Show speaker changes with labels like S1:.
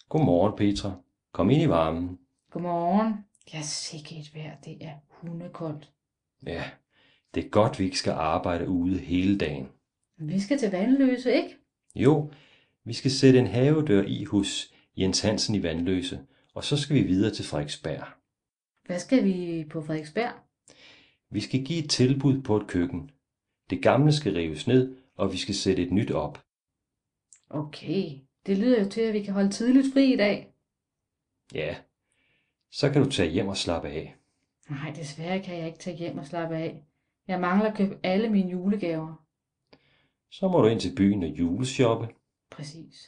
S1: Godmorgen, Petra. Kom ind i varmen.
S2: Godmorgen. Ja, sikke et vejr, det er hundekoldt.
S1: Ja, det er godt, vi ikke skal arbejde ude hele dagen.
S2: Vi skal til Vandløse, ikke?
S1: Jo, vi skal sætte en havedør i hos Jens Hansen i Vandløse, og så skal vi videre til Frederiksberg.
S2: Hvad skal vi på Frederiksberg?
S1: Vi skal give et tilbud på et køkken. Det gamle skal rives ned, og vi skal sætte et nyt op.
S2: Okay, det lyder jo til, at vi kan holde tidligt fri i dag.
S1: Ja, så kan du tage hjem og slappe af.
S2: Nej, desværre kan jeg ikke tage hjem og slappe af. Jeg mangler at købe alle mine julegaver.
S1: Så må du ind til byen og juleshoppe.
S2: Præcis.